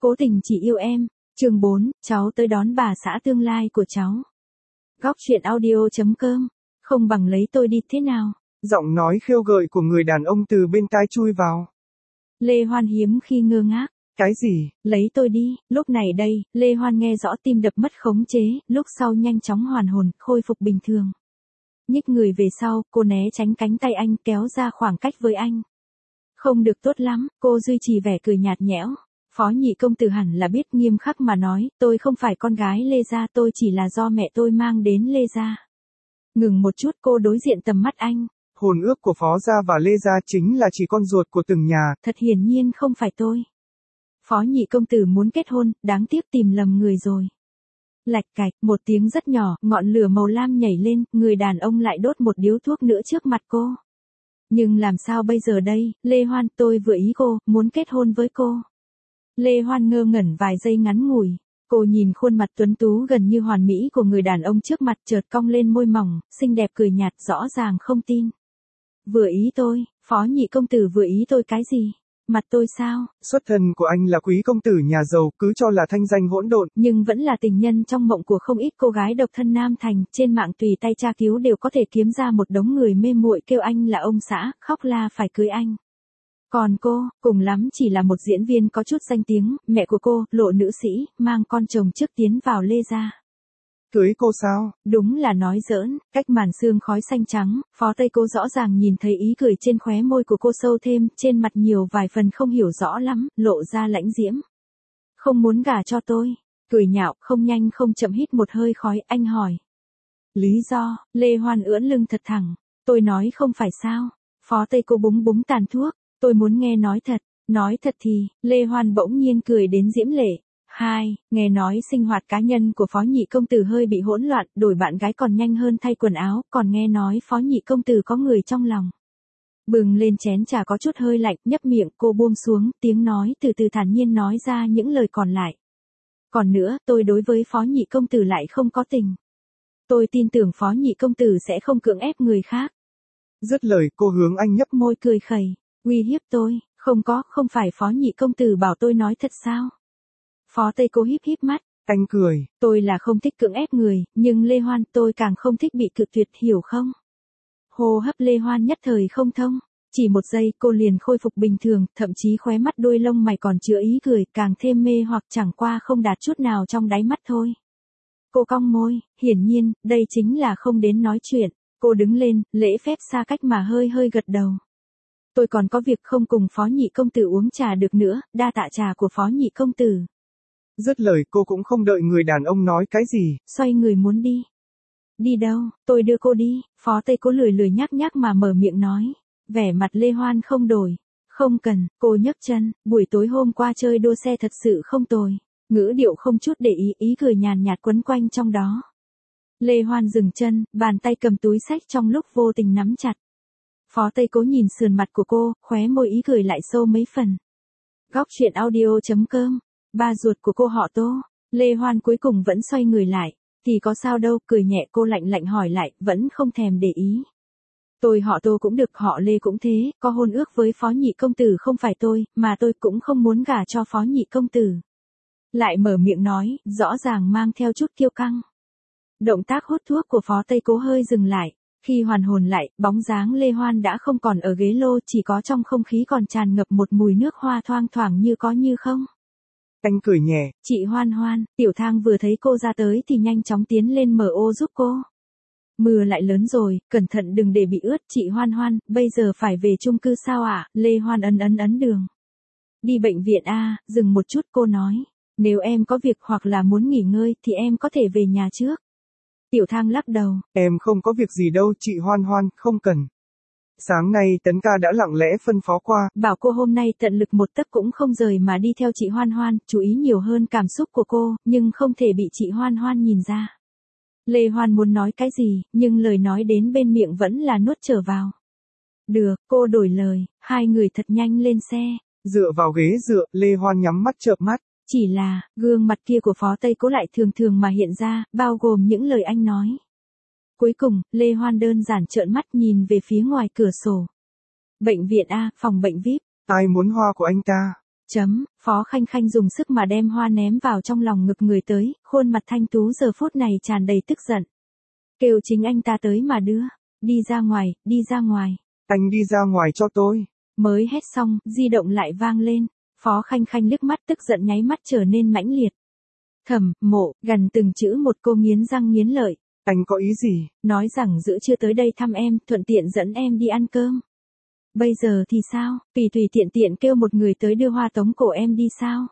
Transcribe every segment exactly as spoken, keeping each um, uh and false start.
Cố tình chỉ yêu em. Chương bốn, cháu tới đón bà xã tương lai của cháu. Góc truyện audio chấm com. Không bằng lấy tôi đi thế nào? Giọng nói khêu gợi của người đàn ông từ bên tai chui vào. Lê Hoan hiếm khi ngơ ngác. Cái gì? Lấy tôi đi. Lúc này đây, Lê Hoan nghe rõ tim đập mất khống chế, lúc sau nhanh chóng hoàn hồn, khôi phục bình thường. Nhích người về sau, cô né tránh cánh tay anh, kéo ra khoảng cách với anh. Không được tốt lắm, cô duy trì vẻ cười nhạt nhẽo. Phó nhị công tử hẳn là biết, nghiêm khắc mà nói, tôi không phải con gái Lê gia, tôi chỉ là do mẹ tôi mang đến Lê gia. Ngừng một chút, cô đối diện tầm mắt anh. Hôn ước của Phó gia và Lê gia chính là chỉ con ruột của từng nhà. Thật hiển nhiên không phải tôi. Phó nhị công tử muốn kết hôn, đáng tiếc tìm lầm người rồi. Lạch cạch, một tiếng rất nhỏ, ngọn lửa màu lam nhảy lên, người đàn ông lại đốt một điếu thuốc nữa trước mặt cô. Nhưng làm sao bây giờ đây, Lê Hoan, tôi vừa ý cô, muốn kết hôn với cô. Lê Hoan ngơ ngẩn vài giây ngắn ngủi, cô nhìn khuôn mặt tuấn tú gần như hoàn mỹ của người đàn ông trước mặt, chợt cong lên môi mỏng, xinh đẹp cười nhạt, rõ ràng không tin. Vừa ý tôi, Phó nhị công tử vừa ý tôi cái gì? Mặt tôi sao? Xuất thân của anh là quý công tử nhà giàu, cứ cho là thanh danh hỗn độn. Nhưng vẫn là tình nhân trong mộng của không ít cô gái độc thân Nam Thành, trên mạng tùy tay tra cứu đều có thể kiếm ra một đống người mê muội kêu anh là ông xã, khóc la phải cưới anh. Còn cô, cùng lắm chỉ là một diễn viên có chút danh tiếng, mẹ của cô, lộ nữ sĩ, mang con chồng trước tiến vào Lê gia. Cưới cô sao? Đúng là nói giỡn, cách màn sương khói xanh trắng, Phó Tây Cô rõ ràng nhìn thấy ý cười trên khóe môi của cô sâu thêm, trên mặt nhiều vài phần không hiểu rõ lắm, lộ ra lãnh diễm. Không muốn gả cho tôi, cười nhạo, không nhanh không chậm hít một hơi khói, anh hỏi. Lý do, Lê Hoan ưỡn lưng thật thẳng, tôi nói không phải sao, Phó Tây Cô búng búng tàn thuốc, tôi muốn nghe nói thật, nói thật thì, Lê Hoan bỗng nhiên cười đến diễm lệ. Hai, nghe nói sinh hoạt cá nhân của Phó nhị công tử hơi bị hỗn loạn, đổi bạn gái còn nhanh hơn thay quần áo, còn nghe nói Phó nhị công tử có người trong lòng. Bừng lên chén trà có chút hơi lạnh, nhấp miệng, cô buông xuống, tiếng nói từ từ thản nhiên nói ra những lời còn lại. Còn nữa, tôi đối với Phó nhị công tử lại không có tình. Tôi tin tưởng Phó nhị công tử sẽ không cưỡng ép người khác. Dứt lời, cô hướng anh nhấp môi cười khẩy, uy hiếp tôi, không có, không phải Phó nhị công tử bảo tôi nói thật sao? Phó Tây Cô híp híp mắt. Anh cười. Tôi là không thích cưỡng ép người, nhưng Lê Hoan tôi càng không thích bị cự tuyệt, hiểu không? Hô hấp Lê Hoan nhất thời không thông. Chỉ một giây cô liền khôi phục bình thường, thậm chí khóe mắt đôi lông mày còn chứa ý cười, càng thêm mê hoặc chẳng qua không đạt chút nào trong đáy mắt thôi. Cô cong môi, hiển nhiên, đây chính là không đến nói chuyện. Cô đứng lên, lễ phép xa cách mà hơi hơi gật đầu. Tôi còn có việc không cùng Phó nhị công tử uống trà được nữa, đa tạ trà của Phó nhị công tử. Dứt lời cô cũng không đợi người đàn ông nói cái gì. Xoay người muốn đi. Đi đâu, tôi đưa cô đi, Phó Tây Cô lười lười nhắc nhắc mà mở miệng nói. Vẻ mặt Lê Hoan không đổi. Không cần, cô nhấc chân, buổi tối hôm qua chơi đua xe thật sự không tồi. Ngữ điệu không chút để ý, ý cười nhàn nhạt quấn quanh trong đó. Lê Hoan dừng chân, bàn tay cầm túi xách trong lúc vô tình nắm chặt. Phó Tây Cố nhìn sườn mặt của cô, khóe môi ý cười lại sâu mấy phần. Góc truyện audio chấm com. Ba ruột của cô họ Tô. Lê Hoan cuối cùng vẫn xoay người lại. Thì có sao đâu, cười nhẹ, cô lạnh lạnh hỏi lại, vẫn không thèm để ý. Tôi họ Tô cũng được, họ Lê cũng thế, có hôn ước với Phó nhị công tử không phải tôi, mà tôi cũng không muốn gả cho Phó nhị công tử. Lại mở miệng nói, rõ ràng mang theo chút kiêu căng. Động tác hút thuốc của Phó Tây Cố hơi dừng lại. Khi hoàn hồn lại, bóng dáng Lê Hoan đã không còn ở ghế lô, chỉ có trong không khí còn tràn ngập một mùi nước hoa thoang thoảng như có như không. Anh cười nhẹ. Chị Hoan Hoan, Tiểu Thang vừa thấy cô ra tới thì nhanh chóng tiến lên mở ô giúp cô. Mưa lại lớn rồi, cẩn thận đừng để bị ướt. Chị Hoan Hoan, bây giờ phải về chung cư sao ạ? À? Lê Hoan ấn ấn ấn đường. Đi bệnh viện a, à, dừng một chút cô nói. Nếu em có việc hoặc là muốn nghỉ ngơi thì em có thể về nhà trước. Tiểu Thang lắc đầu. Em không có việc gì đâu chị Hoan Hoan, không cần. Sáng nay Tấn ca đã lặng lẽ phân phó qua. Bảo cô hôm nay tận lực một tấc cũng không rời mà đi theo chị Hoan Hoan, chú ý nhiều hơn cảm xúc của cô, nhưng không thể bị chị Hoan Hoan nhìn ra. Lê Hoan muốn nói cái gì, nhưng lời nói đến bên miệng vẫn là nuốt trở vào. Được, cô đổi lời, hai người thật nhanh lên xe. Dựa vào ghế dựa, Lê Hoan nhắm mắt chợp mắt. Chỉ là, gương mặt kia của Phó Tây Cố lại thường thường mà hiện ra, bao gồm những lời anh nói. Cuối cùng, Lê Hoan đơn giản trợn mắt nhìn về phía ngoài cửa sổ. Bệnh viện A, phòng bệnh víp. Ai muốn hoa của anh ta? Chấm, Phó Khanh Khanh dùng sức mà đem hoa ném vào trong lòng ngực người tới, khuôn mặt thanh tú giờ phút này tràn đầy tức giận. Kêu chính anh ta tới mà đưa. Đi ra ngoài, đi ra ngoài. Anh đi ra ngoài cho tôi. Mới hét xong, di động lại vang lên. Phó Khanh Khanh liếc mắt tức giận nháy mắt trở nên mãnh liệt. Thẩm, Mộ, gần từng chữ một cô nghiến răng nghiến lợi. Anh có ý gì? Nói rằng giữa trưa tới đây thăm em, thuận tiện dẫn em đi ăn cơm. Bây giờ thì sao, tùy tùy tiện tiện kêu một người tới đưa hoa tống cổ em đi sao?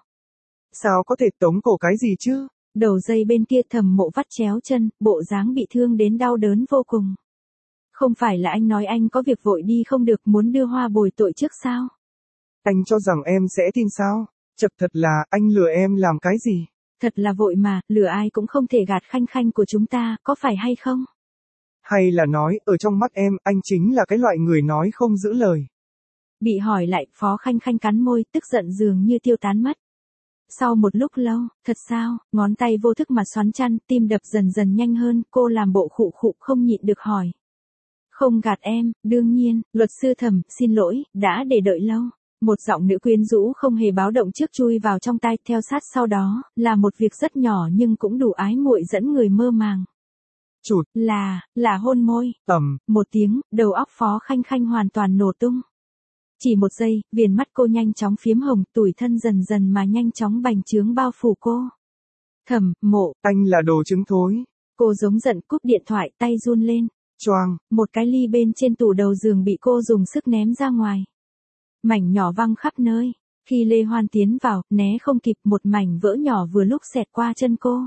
Sao có thể tống cổ cái gì chứ? Đầu dây bên kia Thẩm Mộ vắt chéo chân, bộ dáng bị thương đến đau đớn vô cùng. Không phải là anh nói anh có việc vội đi không được muốn đưa hoa bồi tội trước sao? Anh cho rằng em sẽ tin sao? Chật thật là, anh lừa em làm cái gì? Thật là vội mà, lừa ai cũng không thể gạt Khanh Khanh của chúng ta, có phải hay không? Hay là nói, ở trong mắt em, anh chính là cái loại người nói không giữ lời. Bị hỏi lại, Phó Khanh Khanh cắn môi, tức giận dường như tiêu tán mất. Sau một lúc lâu, thật sao, ngón tay vô thức mà xoắn chăn, tim đập dần dần nhanh hơn, cô làm bộ khụ khụ không nhịn được hỏi. Không gạt em, đương nhiên, luật sư Thẩm, xin lỗi, đã để đợi lâu. Một giọng nữ quyến rũ không hề báo động trước chui vào trong tai, theo sát sau đó, là một việc rất nhỏ nhưng cũng đủ ái muội dẫn người mơ màng. Chụt, là, là hôn môi. Ầm, một tiếng, đầu óc Phó Khanh Khanh hoàn toàn nổ tung. Chỉ một giây, viền mắt cô nhanh chóng phiếm hồng, tủi thân dần dần mà nhanh chóng bành trướng bao phủ cô. Thẩm, Mộ, anh là đồ trứng thối. Cô giống giận cúp điện thoại, tay run lên. Choang, một cái ly bên trên tủ đầu giường bị cô dùng sức ném ra ngoài. Mảnh nhỏ văng khắp nơi. Khi Lê Hoan tiến vào, né không kịp, một mảnh vỡ nhỏ vừa lúc xẹt qua chân cô.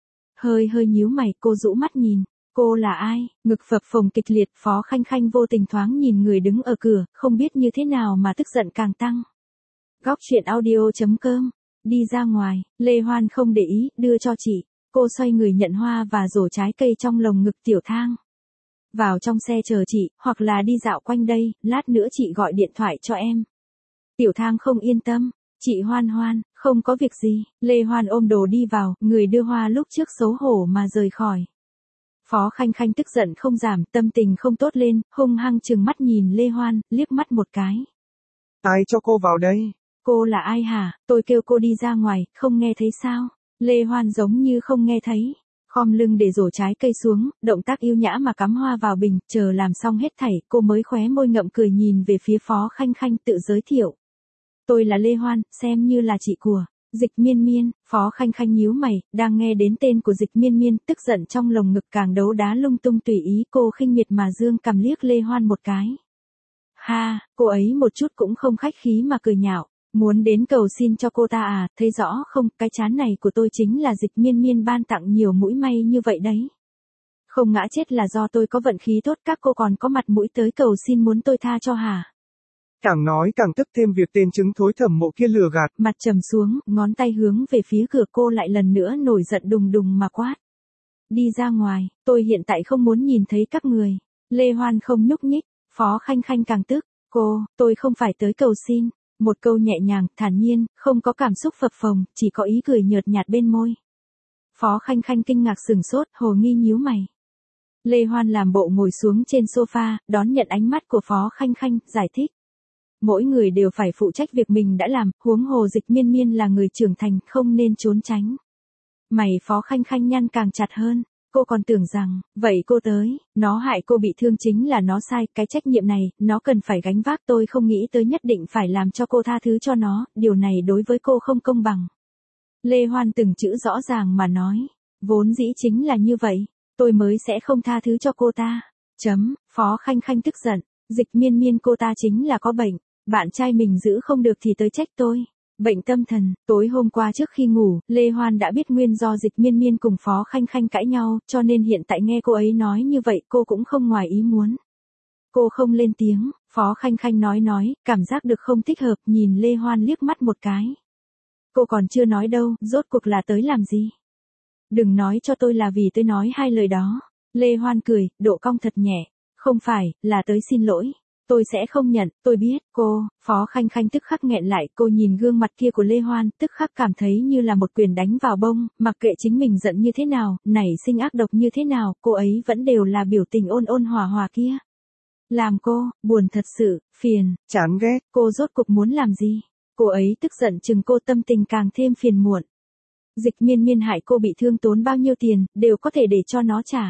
Hơi hơi nhíu mày, cô rũ mắt nhìn. Cô là ai? Ngực phập phồng kịch liệt, Phó Khanh Khanh vô tình thoáng nhìn người đứng ở cửa, không biết như thế nào mà tức giận càng tăng. Góc truyện audio chấm com. Đi ra ngoài, Lê Hoan không để ý, đưa cho chị. Cô xoay người nhận hoa và rổ trái cây trong lồng ngực Tiểu Thang. Vào trong xe chờ chị, hoặc là đi dạo quanh đây, lát nữa chị gọi điện thoại cho em. Tiểu Thang không yên tâm. Chị Hoan Hoan, không có việc gì. Lê Hoan ôm đồ đi vào, người đưa hoa lúc trước xấu hổ mà rời khỏi. Phó Khanh Khanh tức giận không giảm, tâm tình không tốt lên, hung hăng trừng mắt nhìn Lê Hoan, liếc mắt một cái. Ai cho cô vào đây? Cô là ai hả? Tôi kêu cô đi ra ngoài, không nghe thấy sao? Lê Hoan giống như không nghe thấy. Khom lưng để rổ trái cây xuống, động tác yêu nhã mà cắm hoa vào bình, chờ làm xong hết thảy, cô mới khóe môi ngậm cười nhìn về phía Phó Khanh Khanh tự giới thiệu. Tôi là Lê Hoan, xem như là chị của Dịch Miên Miên. Phó Khanh Khanh nhíu mày, đang nghe đến tên của Dịch Miên Miên, tức giận trong lồng ngực càng đấu đá lung tung tùy ý, cô khinh miệt mà dương cằm liếc Lê Hoan một cái. Ha, cô ấy một chút cũng không khách khí mà cười nhạo. Muốn đến cầu xin cho cô ta à, thấy rõ không, cái chán này của tôi chính là Dịch Miên Miên ban tặng nhiều mũi may như vậy đấy. Không ngã chết là do tôi có vận khí tốt, các cô còn có mặt mũi tới cầu xin muốn tôi tha cho hả? Càng nói càng tức thêm việc tên trứng thối Thẩm Mộ kia lừa gạt. Mặt trầm xuống, ngón tay hướng về phía cửa, cô lại lần nữa nổi giận đùng đùng mà quát. Đi ra ngoài, tôi hiện tại không muốn nhìn thấy các người. Lê Hoan không nhúc nhích, Phó Khanh Khanh càng tức. Cô, tôi không phải tới cầu xin. Một câu nhẹ nhàng, thản nhiên, không có cảm xúc phập phồng, chỉ có ý cười nhợt nhạt bên môi. Phó Khanh Khanh kinh ngạc sừng sốt, hồ nghi nhíu mày. Lê Hoan làm bộ ngồi xuống trên sofa, đón nhận ánh mắt của Phó Khanh Khanh, giải thích. Mỗi người đều phải phụ trách việc mình đã làm, huống hồ Dịch Miên Miên là người trưởng thành, không nên trốn tránh. Mày Phó Khanh Khanh nhăn càng chặt hơn. Cô còn tưởng rằng, vậy cô tới, nó hại cô bị thương chính là nó sai, cái trách nhiệm này, nó cần phải gánh vác, tôi không nghĩ tới nhất định phải làm cho cô tha thứ cho nó, điều này đối với cô không công bằng. Lê Hoan từng chữ rõ ràng mà nói, vốn dĩ chính là như vậy, tôi mới sẽ không tha thứ cho cô ta. Chấm, Phó Khanh Khanh tức giận, Dịch Miên Miên cô ta chính là có bệnh, bạn trai mình giữ không được thì tới trách tôi. Bệnh tâm thần. Tối hôm qua trước khi ngủ, Lê Hoan đã biết nguyên do Dịch Miên Miên cùng Phó Khanh Khanh cãi nhau, cho nên hiện tại nghe cô ấy nói như vậy, cô cũng không ngoài ý muốn. Cô không lên tiếng, Phó Khanh Khanh nói nói, cảm giác được không thích hợp, nhìn Lê Hoan liếc mắt một cái. Cô còn chưa nói đâu, rốt cuộc là tới làm gì? Đừng nói cho tôi là vì tôi nói hai lời đó. Lê Hoan cười, độ cong thật nhẹ. Không phải, là tới xin lỗi. Tôi sẽ không nhận, tôi biết, cô. Phó Khanh Khanh tức khắc nghẹn lại, cô nhìn gương mặt kia của Lê Hoan, tức khắc cảm thấy như là một quyền đánh vào bông, mặc kệ chính mình giận như thế nào, nảy sinh ác độc như thế nào, cô ấy vẫn đều là biểu tình ôn ôn hòa hòa kia. Làm cô, buồn thật sự, phiền, chán ghét. Cô rốt cuộc muốn làm gì? Cô ấy tức giận chừng cô, tâm tình càng thêm phiền muộn. Dịch Miên Miên hại cô bị thương tốn bao nhiêu tiền, đều có thể để cho nó trả.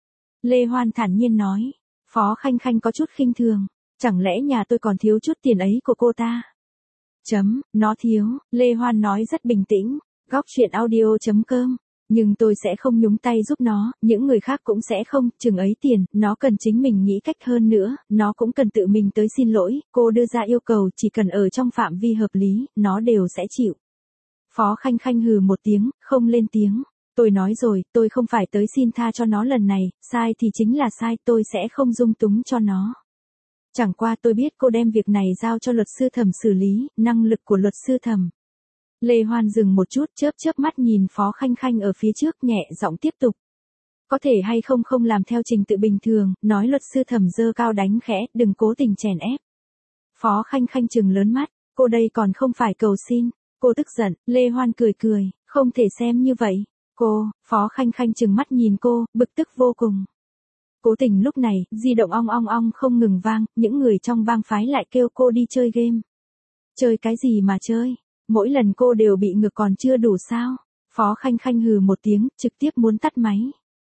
Lê Hoan thản nhiên nói. Phó Khanh Khanh có chút khinh thường. Chẳng lẽ nhà tôi còn thiếu chút tiền ấy của cô ta? Chấm, nó thiếu, Lê Hoan nói rất bình tĩnh. Góc chuyện audio chấm com. Nhưng tôi sẽ không nhúng tay giúp nó, những người khác cũng sẽ không, chừng ấy tiền, nó cần chính mình nghĩ cách hơn nữa, nó cũng cần tự mình tới xin lỗi, cô đưa ra yêu cầu chỉ cần ở trong phạm vi hợp lý, nó đều sẽ chịu. Phó Khanh Khanh hừ một tiếng, không lên tiếng. Tôi nói rồi, tôi không phải tới xin tha cho nó lần này, sai thì chính là sai, tôi sẽ không dung túng cho nó. Chẳng qua tôi biết cô đem việc này giao cho luật sư thẩm xử lý, năng lực của luật sư thẩm. Lê Hoan dừng một chút, chớp chớp mắt nhìn Phó Khanh Khanh ở phía trước, nhẹ giọng tiếp tục. Có thể hay không không làm theo trình tự bình thường, nói luật sư thẩm giơ cao đánh khẽ, đừng cố tình chèn ép. Phó Khanh Khanh trừng lớn mắt, cô đây còn không phải cầu xin. Cô tức giận, Lê Hoan cười cười, không thể xem như vậy. Cô, Phó Khanh Khanh trừng mắt nhìn cô, bực tức vô cùng. Cố tình lúc này, di động ong ong ong không ngừng vang, những người trong bang phái lại kêu cô đi chơi game. Chơi cái gì mà chơi? Mỗi lần cô đều bị ngược còn chưa đủ sao? Phó Khanh Khanh hừ một tiếng, trực tiếp muốn tắt máy.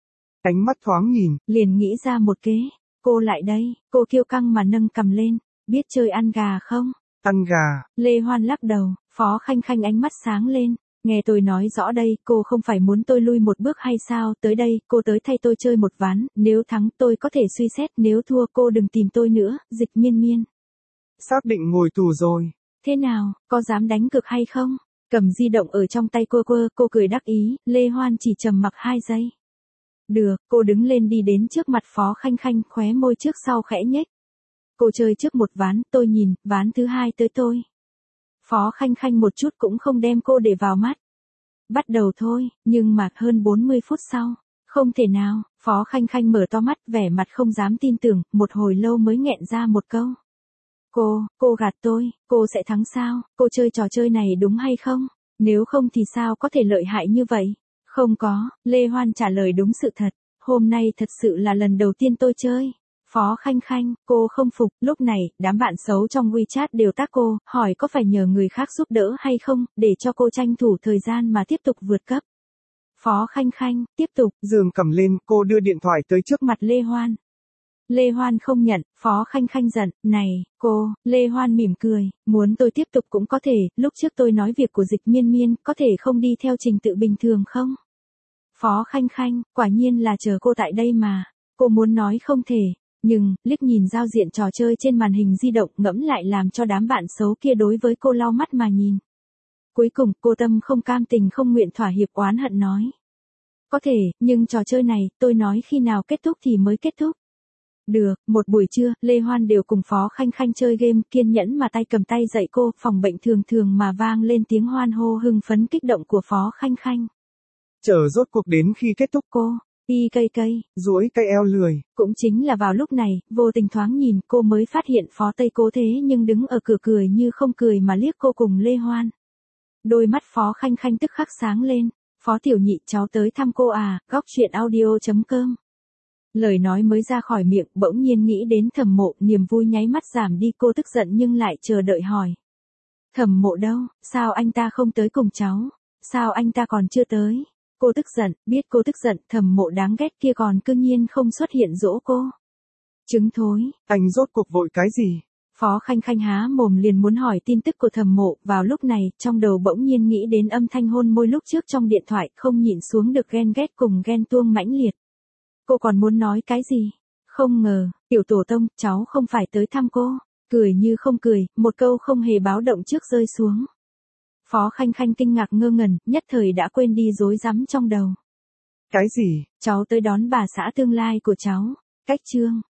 Ánh mắt thoáng nhìn, liền nghĩ ra một kế. Cô lại đây, cô kiêu căng mà nâng cầm lên. Biết chơi ăn gà không? Ăn gà. Lê Hoan lắc đầu, Phó Khanh Khanh ánh mắt sáng lên. Nghe tôi nói rõ đây, cô không phải muốn tôi lui một bước hay sao? Tới đây, cô tới thay tôi chơi một ván, nếu thắng tôi có thể suy xét, nếu thua cô đừng tìm tôi nữa, Dịch Miên Miên. Xác định ngồi tù rồi. Thế nào, có dám đánh cược hay không? Cầm di động ở trong tay cô quơ, cô cười đắc ý, Lê Hoan chỉ trầm mặc hai giây. Được, cô đứng lên đi đến trước mặt Phó Khanh Khanh, khóe môi trước sau khẽ nhếch. Cô chơi trước một ván, tôi nhìn, ván thứ hai tới tôi. Phó Khanh Khanh một chút cũng không đem cô để vào mắt. Bắt đầu thôi, nhưng mà hơn bốn mươi phút sau. Không thể nào, Phó Khanh Khanh mở to mắt, vẻ mặt không dám tin tưởng, một hồi lâu mới nghẹn ra một câu. Cô, cô gạt tôi, cô sẽ thắng sao? Cô chơi trò chơi này đúng hay không? Nếu không thì sao có thể lợi hại như vậy? Không có, Lê Hoan trả lời đúng sự thật. Hôm nay thật sự là lần đầu tiên tôi chơi. Phó Khanh Khanh, cô không phục, lúc này, đám bạn xấu trong WeChat đều tác cô, hỏi có phải nhờ người khác giúp đỡ hay không, để cho cô tranh thủ thời gian mà tiếp tục vượt cấp. Phó Khanh Khanh, tiếp tục, giường cầm lên, cô đưa điện thoại tới trước mặt Lê Hoan. Lê Hoan không nhận, Phó Khanh Khanh giận, này, cô, Lê Hoan mỉm cười, muốn tôi tiếp tục cũng có thể, lúc trước tôi nói việc của Dịch Miên Miên, có thể không đi theo trình tự bình thường không? Phó Khanh Khanh, quả nhiên là chờ cô tại đây mà, cô muốn nói không thể. Nhưng, liếc nhìn giao diện trò chơi trên màn hình di động ngẫm lại làm cho đám bạn xấu kia đối với cô lau mắt mà nhìn. Cuối cùng, cô tâm không cam tình không nguyện thỏa hiệp oán hận nói. Có thể, nhưng trò chơi này, tôi nói khi nào kết thúc thì mới kết thúc. Được, một buổi trưa, Lê Hoan đều cùng Phó Khanh Khanh chơi game, kiên nhẫn mà tay cầm tay dạy cô, phòng bệnh thường thường mà vang lên tiếng hoan hô hưng phấn kích động của Phó Khanh Khanh. Chờ rốt cuộc đến khi kết thúc cô. Y cây cây, duỗi cây eo lười. Cũng chính là vào lúc này, vô tình thoáng nhìn cô mới phát hiện Phó Tây Cố thế nhưng đứng ở cửa cười như không cười mà liếc cô cùng Lê Hoan. Đôi mắt Phó Khanh Khanh tức khắc sáng lên. Phó tiểu nhị cháu tới thăm cô à, góc chuyện audio chấm com. Lời nói mới ra khỏi miệng, bỗng nhiên nghĩ đến Thẩm Mộ, niềm vui nháy mắt giảm đi, cô tức giận nhưng lại chờ đợi hỏi. Thẩm Mộ đâu, sao anh ta không tới cùng cháu? Sao anh ta còn chưa tới? Cô tức giận, biết cô tức giận, Thẩm Mộ đáng ghét kia còn cương nhiên không xuất hiện dỗ cô. Trứng thối, anh rốt cuộc vội cái gì? Phó Khanh Khanh há mồm liền muốn hỏi tin tức của Thẩm Mộ, vào lúc này, trong đầu bỗng nhiên nghĩ đến âm thanh hôn môi lúc trước trong điện thoại, không nhịn xuống được ghen ghét cùng ghen tuông mãnh liệt. Cô còn muốn nói cái gì? Không ngờ, tiểu tổ tông, cháu không phải tới thăm cô. Cười như không cười, một câu không hề báo động trước rơi xuống. Phó Khanh Khanh kinh ngạc ngơ ngẩn, nhất thời đã quên đi rối rắm trong đầu. Cái gì? Cháu tới đón bà xã tương lai của cháu. Cách chương.